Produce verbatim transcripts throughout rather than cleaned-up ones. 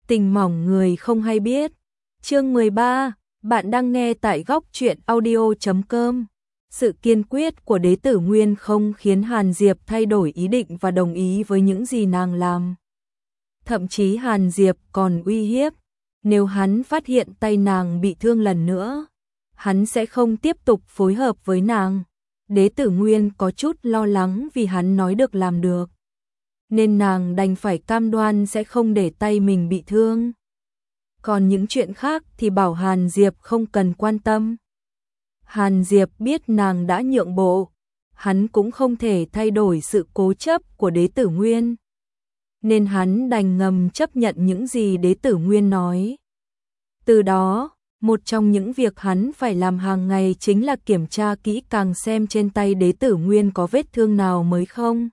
Tình mỏng người không hay biết. Chương mười ba, bạn đang nghe tại góc truyện audio chấm com. Sự kiên quyết của Đế Tử Nguyên không khiến Hàn Diệp thay đổi ý định và đồng ý với những gì nàng làm. Thậm chí Hàn Diệp còn uy hiếp, nếu hắn phát hiện tay nàng bị thương lần nữa, hắn sẽ không tiếp tục phối hợp với nàng. Đế Tử Nguyên có chút lo lắng vì hắn nói được làm được, nên nàng đành phải cam đoan sẽ không để tay mình bị thương. Còn những chuyện khác thì bảo Hàn Diệp không cần quan tâm. Hàn Diệp biết nàng đã nhượng bộ, hắn cũng không thể thay đổi sự cố chấp của Đế Tử Nguyên, nên hắn đành ngầm chấp nhận những gì Đế Tử Nguyên nói. Từ đó, một trong những việc hắn phải làm hàng ngày chính là kiểm tra kỹ càng xem trên tay Đế Tử Nguyên có vết thương nào mới không.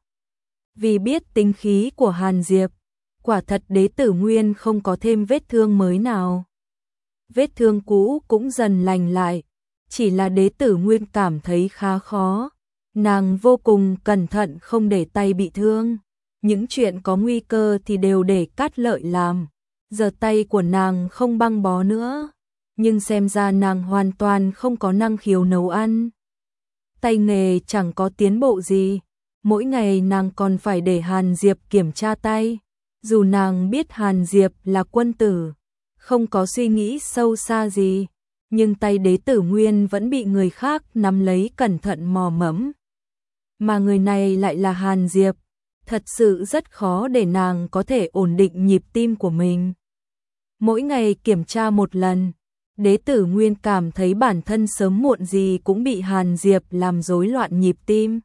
Vì biết tính khí của Hàn Diệp, quả thật Đế Tử Nguyên không có thêm vết thương mới nào. Vết thương cũ cũng dần lành lại, chỉ là Đế Tử Nguyên cảm thấy khá khó. Nàng vô cùng cẩn thận không để tay bị thương. Những chuyện có nguy cơ thì đều để Cát Lợi làm. Giờ tay của nàng không băng bó nữa, nhưng xem ra nàng hoàn toàn không có năng khiếu nấu ăn. Tay nghề chẳng có tiến bộ gì. Mỗi ngày nàng còn phải để Hàn Diệp kiểm tra tay. Dù nàng biết Hàn Diệp là quân tử, không có suy nghĩ sâu xa gì, nhưng tay Đế Tử Nguyên vẫn bị người khác nắm lấy cẩn thận mò mẫm. Mà người này lại là Hàn Diệp, thật sự rất khó để nàng có thể ổn định nhịp tim của mình. Mỗi ngày kiểm tra một lần, Đế Tử Nguyên cảm thấy bản thân sớm muộn gì cũng bị Hàn Diệp làm rối loạn nhịp tim.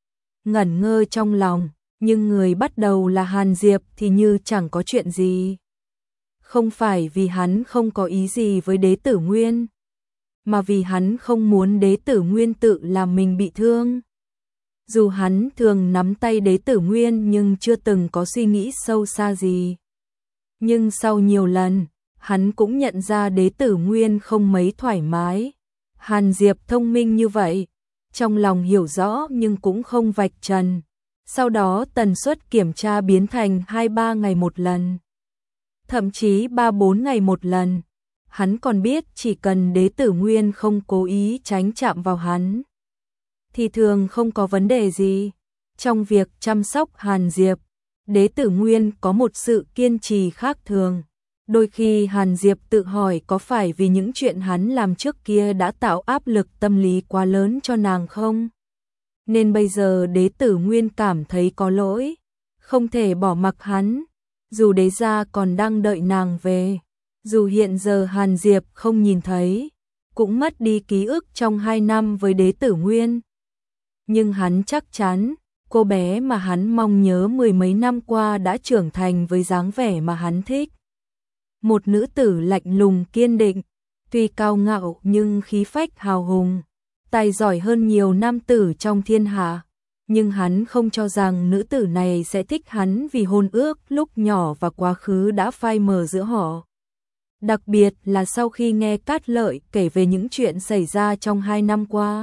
Ngẩn ngơ trong lòng, nhưng người bắt đầu là Hàn Diệp thì như chẳng có chuyện gì. Không phải vì hắn không có ý gì với Đế Tử Nguyên, mà vì hắn không muốn Đế Tử Nguyên tự làm mình bị thương. Dù hắn thường nắm tay Đế Tử Nguyên nhưng chưa từng có suy nghĩ sâu xa gì. Nhưng sau nhiều lần, hắn cũng nhận ra Đế Tử Nguyên không mấy thoải mái. Hàn Diệp thông minh như vậy, trong lòng hiểu rõ nhưng cũng không vạch trần. Sau đó tần suất kiểm tra biến thành hai ba ngày một lần, thậm chí ba bốn ngày một lần. Hắn còn biết chỉ cần Đế Tử Nguyên không cố ý tránh chạm vào hắn, thì thường không có vấn đề gì. Trong việc chăm sóc Hàn Diệp, Đế Tử Nguyên có một sự kiên trì khác thường. Đôi khi Hàn Diệp tự hỏi có phải vì những chuyện hắn làm trước kia đã tạo áp lực tâm lý quá lớn cho nàng không? Nên bây giờ Đế Tử Nguyên cảm thấy có lỗi, không thể bỏ mặc hắn. Dù Đế gia còn đang đợi nàng về, dù hiện giờ Hàn Diệp không nhìn thấy, cũng mất đi ký ức trong hai năm với Đế Tử Nguyên, nhưng hắn chắc chắn cô bé mà hắn mong nhớ mười mấy năm qua đã trưởng thành với dáng vẻ mà hắn thích. Một nữ tử lạnh lùng kiên định, tuy cao ngạo nhưng khí phách hào hùng, tài giỏi hơn nhiều nam tử trong thiên hạ. Nhưng hắn không cho rằng nữ tử này sẽ thích hắn vì hôn ước lúc nhỏ và quá khứ đã phai mờ giữa họ. Đặc biệt là sau khi nghe Cát Lợi kể về những chuyện xảy ra trong hai năm qua,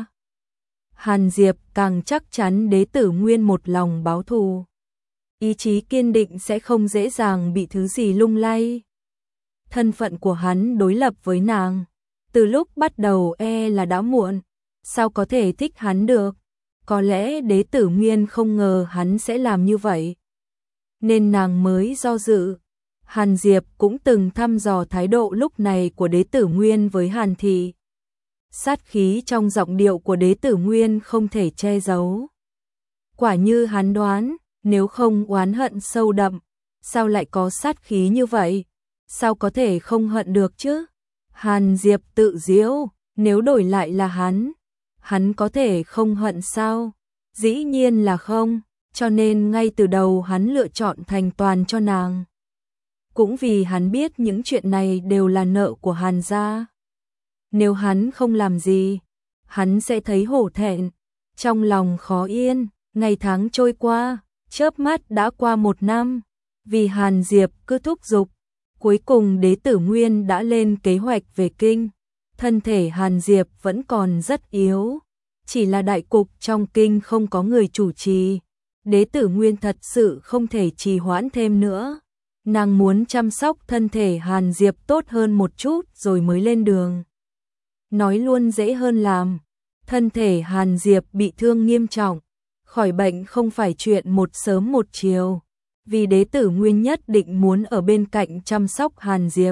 Hàn Diệp càng chắc chắn Đế Tử Nguyên một lòng báo thù. Ý chí kiên định sẽ không dễ dàng bị thứ gì lung lay. Thân phận của hắn đối lập với nàng, từ lúc bắt đầu e là đã muộn, sao có thể thích hắn được. Có lẽ Đế Tử Nguyên không ngờ hắn sẽ làm như vậy, nên nàng mới do dự. Hàn Diệp cũng từng thăm dò thái độ lúc này của Đế Tử Nguyên với Hàn Thị. Sát khí trong giọng điệu của Đế Tử Nguyên không thể che giấu. Quả như hắn đoán, nếu không oán hận sâu đậm, sao lại có sát khí như vậy? Sao có thể không hận được chứ? Hàn Diệp tự giễu, nếu đổi lại là hắn, hắn có thể không hận sao? Dĩ nhiên là không, cho nên ngay từ đầu hắn lựa chọn thành toàn cho nàng. Cũng vì hắn biết những chuyện này đều là nợ của Hàn gia. Nếu hắn không làm gì, hắn sẽ thấy hổ thẹn, trong lòng khó yên. Ngày tháng trôi qua, chớp mắt đã qua một năm. Vì Hàn Diệp cứ thúc giục, cuối cùng Đế Tử Nguyên đã lên kế hoạch về kinh. Thân thể Hàn Diệp vẫn còn rất yếu, chỉ là đại cục trong kinh không có người chủ trì. Đế Tử Nguyên thật sự không thể trì hoãn thêm nữa, Nàng muốn chăm sóc thân thể Hàn Diệp tốt hơn một chút rồi mới lên đường. Nói luôn dễ hơn làm. Thân thể Hàn Diệp bị thương nghiêm trọng, khỏi bệnh không phải chuyện một sớm một chiều, vì đế tử Nguyên nhất định muốn ở bên cạnh chăm sóc Hàn Diệp.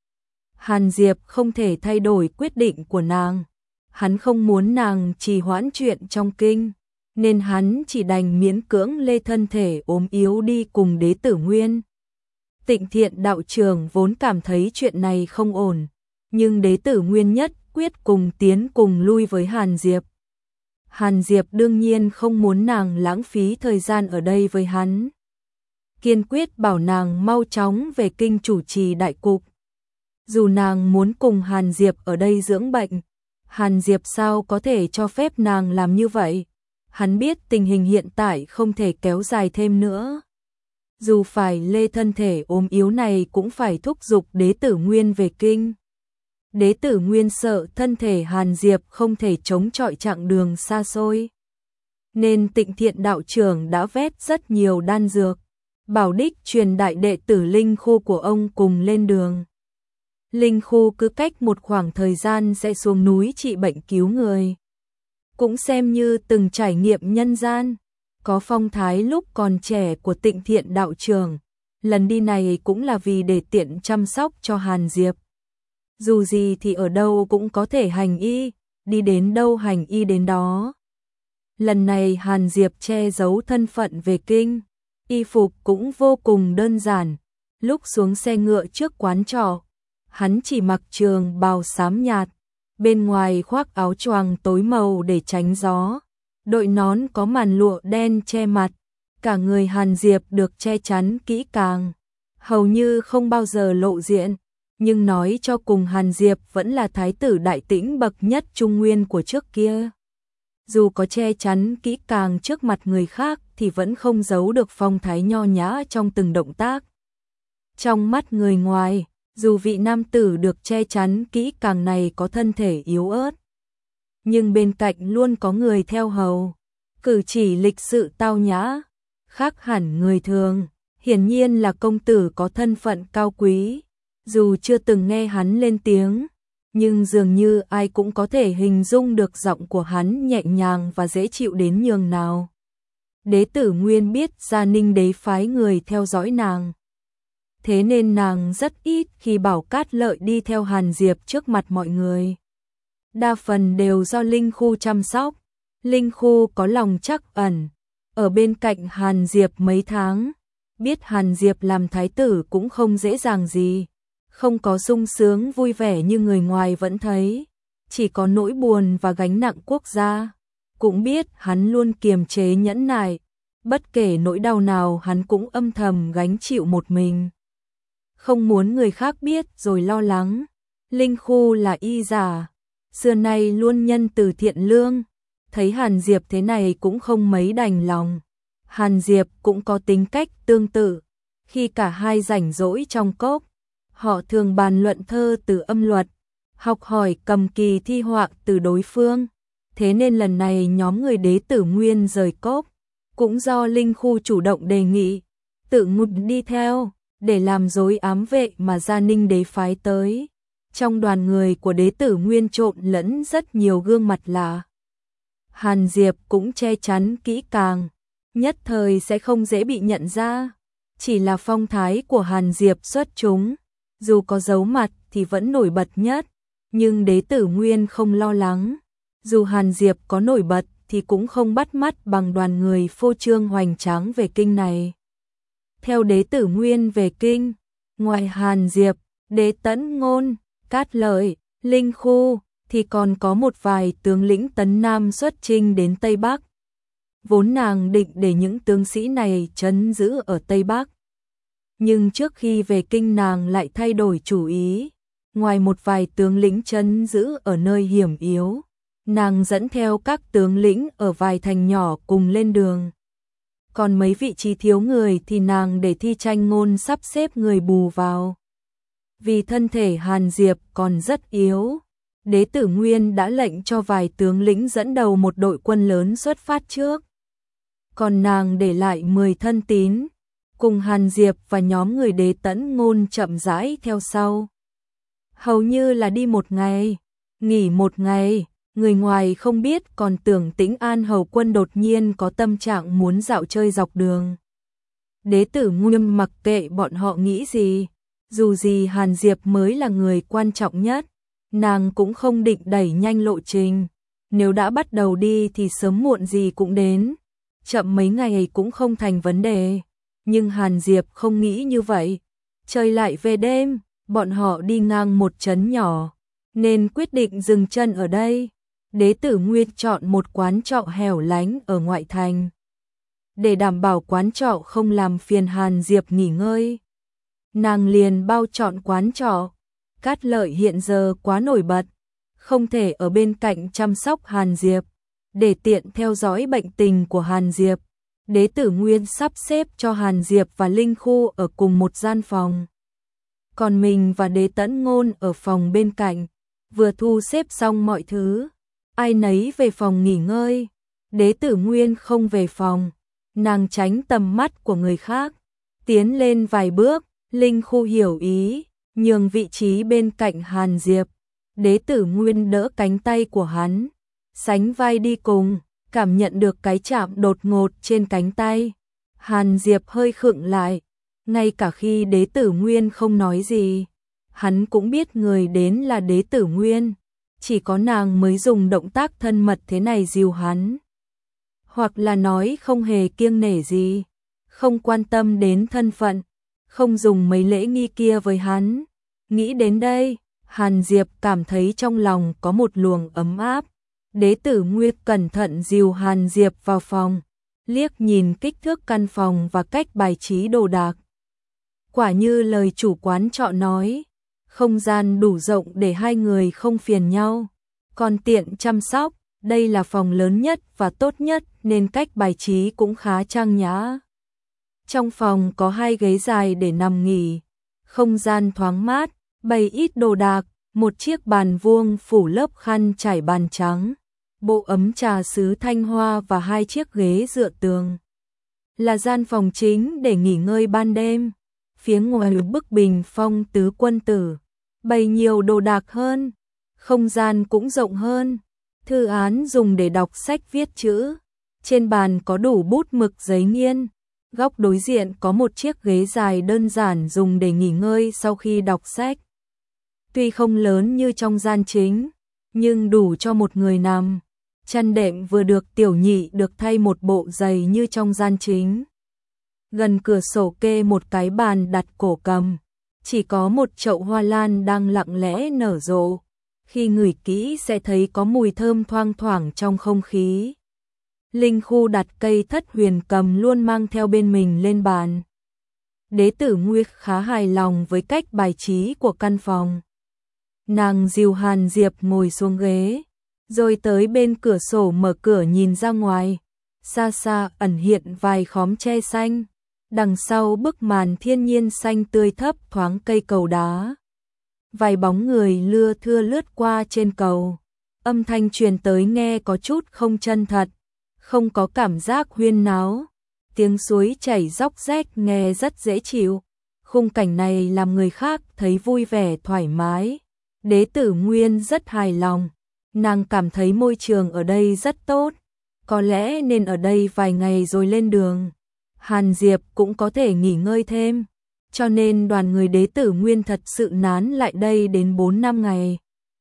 Hàn Diệp không thể thay đổi quyết định của nàng, hắn không muốn nàng trì hoãn chuyện trong kinh, nên hắn chỉ đành miễn cưỡng lê thân thể ốm yếu đi cùng đế tử Nguyên. Tịnh Thiện đạo trưởng vốn cảm thấy chuyện này không ổn, nhưng đế tử Nguyên nhất quyết cùng tiến cùng lui với Hàn Diệp. Hàn Diệp đương nhiên không muốn nàng lãng phí thời gian ở đây với hắn. Kiên quyết bảo nàng mau chóng về kinh chủ trì đại cục. Dù nàng muốn cùng Hàn Diệp ở đây dưỡng bệnh, Hàn Diệp sao có thể cho phép nàng làm như vậy? Hắn biết tình hình hiện tại không thể kéo dài thêm nữa. Dù phải lê thân thể ốm yếu này cũng phải thúc giục đế tử Nguyên về kinh. Đế tử Nguyên sợ thân thể Hàn Diệp không thể chống chọi chặng đường xa xôi, nên Tịnh Thiện đạo trưởng đã vét rất nhiều đan dược, bảo đích truyền đại đệ tử Linh Khu của ông cùng lên đường. Linh Khu cứ cách một khoảng thời gian sẽ xuống núi trị bệnh cứu người, cũng xem như từng trải nghiệm nhân gian, có phong thái lúc còn trẻ của Tịnh Thiện đạo trưởng. Lần đi này cũng là vì để tiện chăm sóc cho Hàn Diệp. Dù gì thì ở đâu cũng có thể hành y, đi đến đâu hành y đến đó. Lần này Hàn Diệp che giấu thân phận về kinh, y phục cũng vô cùng đơn giản. Lúc xuống xe ngựa trước quán trọ, hắn chỉ mặc trường bào xám nhạt, bên ngoài khoác áo choàng tối màu để tránh gió, đội nón có màn lụa đen che mặt, cả người Hàn Diệp được che chắn kỹ càng, hầu như không bao giờ lộ diện. Nhưng nói cho cùng Hàn Diệp vẫn là thái tử đại tĩnh bậc nhất Trung Nguyên của trước kia. Dù có che chắn kỹ càng trước mặt người khác thì vẫn không giấu được phong thái nho nhã trong từng động tác. Trong mắt người ngoài, dù vị nam tử được che chắn kỹ càng này có thân thể yếu ớt, nhưng bên cạnh luôn có người theo hầu, cử chỉ lịch sự tao nhã, khác hẳn người thường, hiển nhiên là công tử có thân phận cao quý. Dù chưa từng nghe hắn lên tiếng, nhưng dường như ai cũng có thể hình dung được giọng của hắn nhẹ nhàng và dễ chịu đến nhường nào. Đế tử Nguyên biết Gia Ninh đế phái người theo dõi nàng, thế nên nàng rất ít khi bảo Cát Lợi đi theo Hàn Diệp trước mặt mọi người. Đa phần đều do Linh Khu chăm sóc. Linh Khu có lòng trắc ẩn, ở bên cạnh Hàn Diệp mấy tháng, biết Hàn Diệp làm thái tử cũng không dễ dàng gì. Không có sung sướng vui vẻ như người ngoài vẫn thấy, chỉ có nỗi buồn và gánh nặng quốc gia. Cũng biết hắn luôn kiềm chế nhẫn nại, bất kể nỗi đau nào hắn cũng âm thầm gánh chịu một mình. Không muốn người khác biết rồi lo lắng. Linh Khu là y giả, xưa nay luôn nhân từ thiện lương, thấy Hàn Diệp thế này cũng không mấy đành lòng. Hàn Diệp cũng có tính cách tương tự, khi cả hai rảnh rỗi trong cốc, họ thường bàn luận thơ từ âm luật, học hỏi cầm kỳ thi họa từ đối phương. Thế nên lần này nhóm người đế tử Nguyên rời cốc, cũng do Linh Khu chủ động đề nghị, tự ngụt đi theo, để làm dối ám vệ mà Gia Ninh đế phái tới. Trong đoàn người của đế tử Nguyên trộn lẫn rất nhiều gương mặt lạ. Hàn Diệp cũng che chắn kỹ càng, nhất thời sẽ không dễ bị nhận ra. Chỉ là phong thái của Hàn Diệp xuất chúng, dù có giấu mặt thì vẫn nổi bật nhất, nhưng đế tử Nguyên không lo lắng. Dù Hàn Diệp có nổi bật thì cũng không bắt mắt bằng đoàn người phô trương hoành tráng về kinh này. Theo đế tử Nguyên về kinh, ngoài Hàn Diệp, Đế Tẫn Ngôn, Cát Lợi, Linh Khu thì còn có một vài tướng lĩnh Tấn Nam xuất chinh đến Tây Bắc. Vốn nàng định để những tướng sĩ này trấn giữ ở Tây Bắc, nhưng trước khi về kinh nàng lại thay đổi chủ ý. Ngoài một vài tướng lĩnh trấn giữ ở nơi hiểm yếu, nàng dẫn theo các tướng lĩnh ở vài thành nhỏ cùng lên đường. Còn mấy vị trí thiếu người thì nàng để Thi Tranh Ngôn sắp xếp người bù vào. Vì thân thể Hàn Diệp còn rất yếu, đế tử Nguyên đã lệnh cho vài tướng lĩnh dẫn đầu một đội quân lớn xuất phát trước. Còn nàng để lại mười thân tín, cùng Hàn Diệp và nhóm người Đế Tẫn Ngôn chậm rãi theo sau. Hầu như là đi một ngày, nghỉ một ngày, người ngoài không biết còn tưởng Tĩnh An Hầu Quân đột nhiên có tâm trạng muốn dạo chơi dọc đường. Đế tử Nguyên mặc kệ bọn họ nghĩ gì, dù gì Hàn Diệp mới là người quan trọng nhất, nàng cũng không định đẩy nhanh lộ trình, nếu đã bắt đầu đi thì sớm muộn gì cũng đến, chậm mấy ngày cũng không thành vấn đề, nhưng Hàn Diệp không nghĩ như vậy. Trời lại về đêm, bọn họ đi ngang một trấn nhỏ, nên quyết định dừng chân ở đây. Đế tử Nguyên chọn một quán trọ hẻo lánh ở ngoại thành, để đảm bảo quán trọ không làm phiền Hàn Diệp nghỉ ngơi. Nàng liền bao trọn quán trọ. Cát Lợi hiện giờ quá nổi bật, không thể ở bên cạnh chăm sóc Hàn Diệp, để tiện theo dõi bệnh tình của Hàn Diệp. Đế tử Nguyên sắp xếp cho Hàn Diệp và Linh Khu ở cùng một gian phòng, còn mình và Đế Tẫn Ngôn ở phòng bên cạnh. Vừa thu xếp xong mọi thứ, ai nấy về phòng nghỉ ngơi. Đế tử Nguyên không về phòng, nàng tránh tầm mắt của người khác, tiến lên vài bước. Linh Khu hiểu ý, nhường vị trí bên cạnh Hàn Diệp. Đế tử Nguyên đỡ cánh tay của hắn, sánh vai đi cùng, cảm nhận được cái chạm đột ngột trên cánh tay. Hàn Diệp hơi khựng lại, ngay cả khi Đế tử Nguyên không nói gì, hắn cũng biết người đến là Đế tử Nguyên, chỉ có nàng mới dùng động tác thân mật thế này dìu hắn. Hoặc là nói không hề kiêng nể gì, không quan tâm đến thân phận, không dùng mấy lễ nghi kia với hắn. Nghĩ đến đây, Hàn Diệp cảm thấy trong lòng có một luồng ấm áp. Đế tử Nguyên cẩn thận dìu Hàn Diệp vào phòng, liếc nhìn kích thước căn phòng và cách bài trí đồ đạc. Quả như lời chủ quán trọ nói, không gian đủ rộng để hai người không phiền nhau, còn tiện chăm sóc. Đây là phòng lớn nhất và tốt nhất nên cách bài trí cũng khá trang nhã. Trong phòng có hai ghế dài để nằm nghỉ, không gian thoáng mát, bày ít đồ đạc, một chiếc bàn vuông phủ lớp khăn trải bàn trắng, bộ ấm trà sứ thanh hoa và hai chiếc ghế dựa tường. Là gian phòng chính để nghỉ ngơi ban đêm. Phía ngoài bức bình phong tứ quân tử, bày nhiều đồ đạc hơn, không gian cũng rộng hơn. Thư án dùng để đọc sách viết chữ, trên bàn có đủ bút mực giấy nghiên. Góc đối diện có một chiếc ghế dài đơn giản dùng để nghỉ ngơi sau khi đọc sách. Tuy không lớn như trong gian chính, nhưng đủ cho một người nằm. Chăn đệm vừa được tiểu nhị được thay một bộ giày như trong gian chính. Gần cửa sổ kê một cái bàn đặt cổ cầm, chỉ có một chậu hoa lan đang lặng lẽ nở rộ. Khi ngửi kỹ sẽ thấy có mùi thơm thoang thoảng trong không khí. Linh Khu đặt cây thất huyền cầm luôn mang theo bên mình lên bàn. Đế tử Nguyên khá hài lòng với cách bài trí của căn phòng. Nàng dìu Hàn Diệp ngồi xuống ghế, rồi tới bên cửa sổ mở cửa nhìn ra ngoài. Xa xa ẩn hiện vài khóm tre xanh, đằng sau bức màn thiên nhiên xanh tươi thấp thoáng cây cầu đá. Vài bóng người lưa thưa lướt qua trên cầu, âm thanh truyền tới nghe có chút không chân thật, không có cảm giác huyên náo. Tiếng suối chảy róc rách nghe rất dễ chịu. Khung cảnh này làm người khác thấy vui vẻ thoải mái. Đế tử Nguyên rất hài lòng, nàng cảm thấy môi trường ở đây rất tốt, có lẽ nên ở đây vài ngày rồi lên đường. Hàn Diệp cũng có thể nghỉ ngơi thêm, cho nên đoàn người Đế tử Nguyên thật sự nán lại đây đến bốn năm ngày.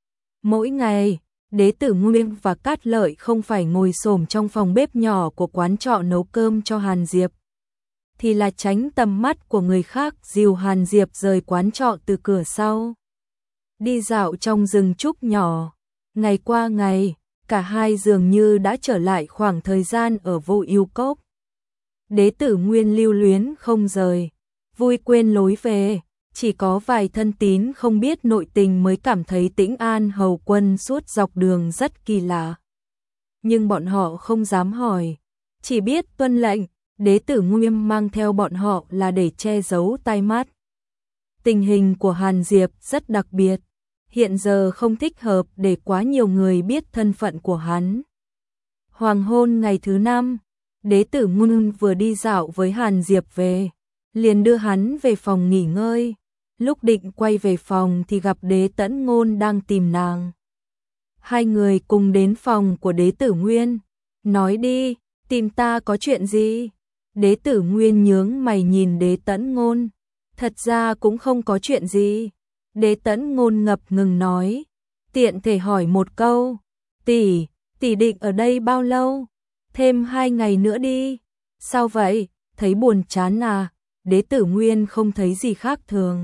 Mỗi ngày, Đế tử Nguyên và Cát Lợi không phải ngồi xổm trong phòng bếp nhỏ của quán trọ nấu cơm cho Hàn Diệp, thì là tránh tầm mắt của người khác dìu Hàn Diệp rời quán trọ từ cửa sau. Đi dạo trong rừng trúc nhỏ, ngày qua ngày, cả hai dường như đã trở lại khoảng thời gian ở Vô Ưu Cốc. Đế tử Nguyên lưu luyến không rời, vui quên lối về, chỉ có vài thân tín không biết nội tình mới cảm thấy Tĩnh An Hầu Quân suốt dọc đường rất kỳ lạ. Nhưng bọn họ không dám hỏi, chỉ biết tuân lệnh. Đế tử Nguyên mang theo bọn họ là để che giấu tai mắt. Tình hình của Hàn Diệp rất đặc biệt, hiện giờ không thích hợp để quá nhiều người biết thân phận của hắn. Hoàng hôn ngày thứ năm, Đế tử Nguyên vừa đi dạo với Hàn Diệp về, liền đưa hắn về phòng nghỉ ngơi. Lúc định quay về phòng thì gặp Đế Tẫn Ngôn đang tìm nàng. Hai người cùng đến phòng của Đế Tử Nguyên. Nói đi, tìm ta có chuyện gì? Đế Tử Nguyên nhướng mày nhìn Đế Tẫn Ngôn. Thật ra cũng không có chuyện gì. Đế Tẫn Ngôn ngập ngừng nói. Tiện thể hỏi một câu. Tỷ, tỷ định ở đây bao lâu? Thêm hai ngày nữa đi. Sao vậy? Thấy buồn chán à? Đế Tử Nguyên không thấy gì khác thường.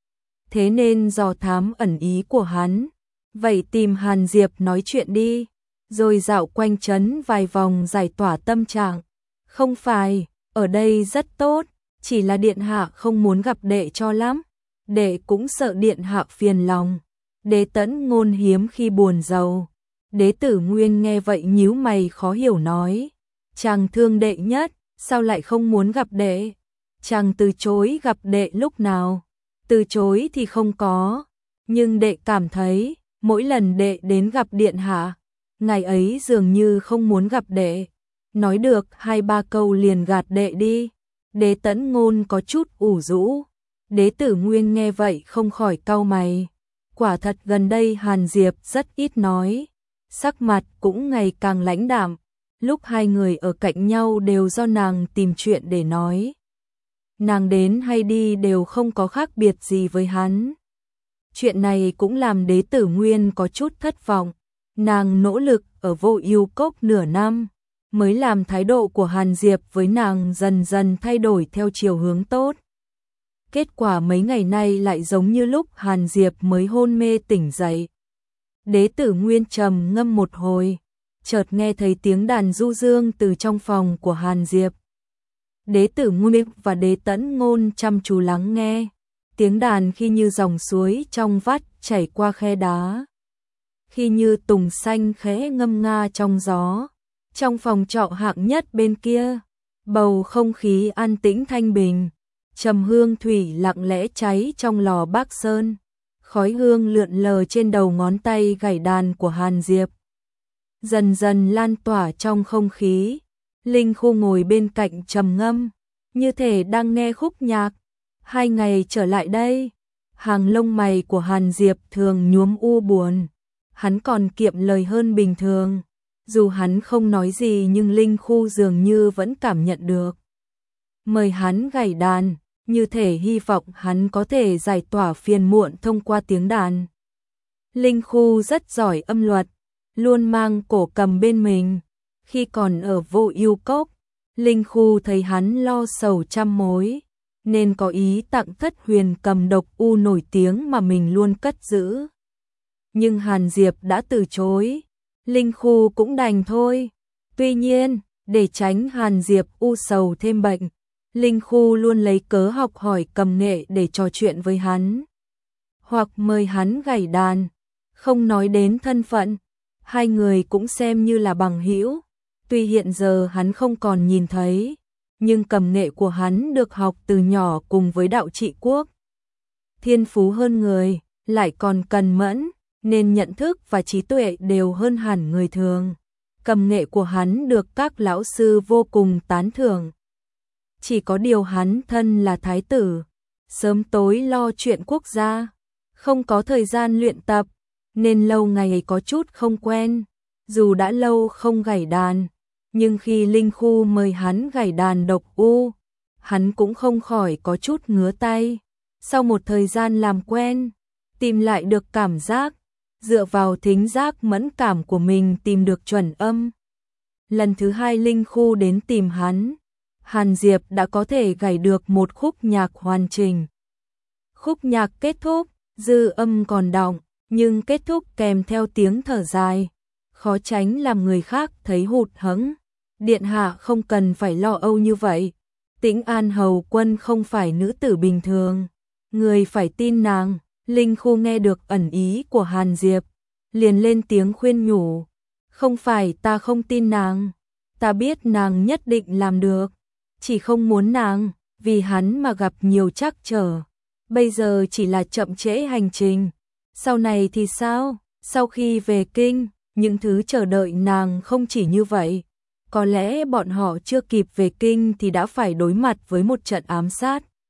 Thế nên dò thám ẩn ý của hắn. Vậy tìm Hàn Diệp nói chuyện đi. Rồi dạo quanh trấn vài vòng giải tỏa tâm trạng. Không phải, ở đây rất tốt. Chỉ là điện hạ không muốn gặp đệ cho lắm. Đệ cũng sợ điện hạ phiền lòng. Đế Tẫn Ngôn hiếm khi buồn rầu. Đế Tử Nguyên nghe vậy nhíu mày khó hiểu nói. Chàng thương đệ nhất, sao lại không muốn gặp đệ? Chàng từ chối gặp đệ lúc nào? Từ chối thì không có. Nhưng đệ cảm thấy, mỗi lần đệ đến gặp điện hạ, ngày ấy dường như không muốn gặp đệ. Nói được hai ba câu liền gạt đệ đi. Đế Tẫn Ngôn có chút ủ rũ. Đế Tử Nguyên nghe vậy không khỏi cau mày. Quả thật gần đây Hàn Diệp rất ít nói. Sắc mặt cũng ngày càng lãnh đạm. Lúc hai người ở cạnh nhau đều do nàng tìm chuyện để nói. Nàng đến hay đi đều không có khác biệt gì với hắn. Chuyện này cũng làm Đế Tử Nguyên có chút thất vọng. Nàng nỗ lực ở Vô Ưu Cốc nửa năm, mới làm thái độ của Hàn Diệp với nàng dần dần thay đổi theo chiều hướng tốt. Kết quả mấy ngày nay lại giống như lúc Hàn Diệp mới hôn mê tỉnh dậy. Đế Tử Nguyên trầm ngâm một hồi, chợt nghe thấy tiếng đàn du dương từ trong phòng của Hàn Diệp. Đế Tử Nguyên và Đế Tẫn Ngôn chăm chú lắng nghe, tiếng đàn khi như dòng suối trong vắt chảy qua khe đá, khi như tùng xanh khẽ ngâm nga trong gió. Trong phòng trọ hạng nhất bên kia, bầu không khí an tĩnh thanh bình, trầm hương thủy lặng lẽ cháy trong lò Bác Sơn, khói hương lượn lờ trên đầu ngón tay gảy đàn của Hàn Diệp, dần dần lan tỏa trong không khí. Linh Khu ngồi bên cạnh trầm ngâm, như thể đang nghe khúc nhạc. Hai ngày trở lại đây, hàng lông mày của Hàn Diệp thường nhuốm u buồn, hắn còn kiệm lời hơn bình thường. Dù hắn không nói gì nhưng Linh Khu dường như vẫn cảm nhận được. Mời hắn gảy đàn, như thể hy vọng hắn có thể giải tỏa phiền muộn thông qua tiếng đàn. Linh Khu rất giỏi âm luật, luôn mang cổ cầm bên mình. Khi còn ở Vô Ưu Cốc, Linh Khu thấy hắn lo sầu trăm mối, nên có ý tặng thất huyền cầm độc u nổi tiếng mà mình luôn cất giữ. Nhưng Hàn Diệp đã từ chối. Linh Khu cũng đành thôi. Tuy nhiên, để tránh Hàn Diệp u sầu thêm bệnh, Linh Khu luôn lấy cớ học hỏi cầm nghệ để trò chuyện với hắn, hoặc mời hắn gảy đàn. Không nói đến thân phận, hai người cũng xem như là bằng hữu. Tuy hiện giờ hắn không còn nhìn thấy, nhưng cầm nghệ của hắn được học từ nhỏ cùng với Đạo Trị Quốc. Thiên phú hơn người, lại còn cần mẫn, nên nhận thức và trí tuệ đều hơn hẳn người thường. Cầm nghệ của hắn được các lão sư vô cùng tán thưởng. Chỉ có điều hắn thân là thái tử, sớm tối lo chuyện quốc gia, không có thời gian luyện tập, nên lâu ngày có chút không quen. Dù đã lâu không gảy đàn, nhưng khi Linh Khu mời hắn gảy đàn độc u, hắn cũng không khỏi có chút ngứa tay. Sau một thời gian làm quen, tìm lại được cảm giác, dựa vào thính giác mẫn cảm của mình tìm được chuẩn âm. Lần thứ hai Linh Khu đến tìm hắn, Hàn Diệp đã có thể gảy được một khúc nhạc hoàn chỉnh. Khúc nhạc kết thúc, dư âm còn đọng, nhưng kết thúc kèm theo tiếng thở dài, khó tránh làm người khác thấy hụt hẫng. Điện hạ không cần phải lo âu như vậy. Tĩnh An hầu quân không phải nữ tử bình thường, người phải tin nàng. Linh Khu nghe được ẩn ý của Hàn Diệp, liền lên tiếng khuyên nhủ. Không phải ta không tin nàng, ta biết nàng nhất định làm được, chỉ không muốn nàng vì hắn mà gặp nhiều trắc trở. Bây giờ chỉ là chậm trễ hành trình, sau này thì sao? Sau khi về kinh, những thứ chờ đợi nàng không chỉ như vậy. Có lẽ bọn họ chưa kịp về kinh thì đã phải đối mặt với một trận ám sát.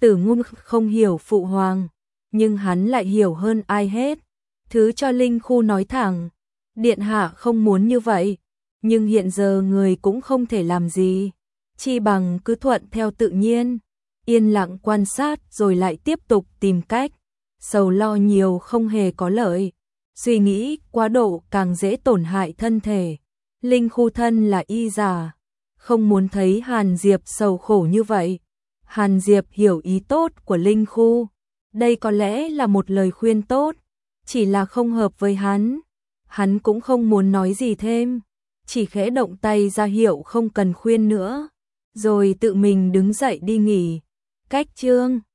Tử Ngôn không hiểu phụ hoàng, nhưng hắn lại hiểu hơn ai hết. Thứ cho Linh Khu nói thẳng, điện hạ không muốn như vậy, nhưng hiện giờ người cũng không thể làm gì, chi bằng cứ thuận theo tự nhiên, yên lặng quan sát rồi lại tiếp tục tìm cách. Sầu lo nhiều không hề có lợi, suy nghĩ quá độ càng dễ tổn hại thân thể. Linh Khu thân là y giả, không muốn thấy Hàn Diệp sầu khổ như vậy. Hàn Diệp hiểu ý tốt của Linh Khu, đây có lẽ là một lời khuyên tốt, chỉ là không hợp với hắn. Hắn cũng không muốn nói gì thêm, chỉ khẽ động tay ra hiệu không cần khuyên nữa, rồi tự mình đứng dậy đi nghỉ. Cách chương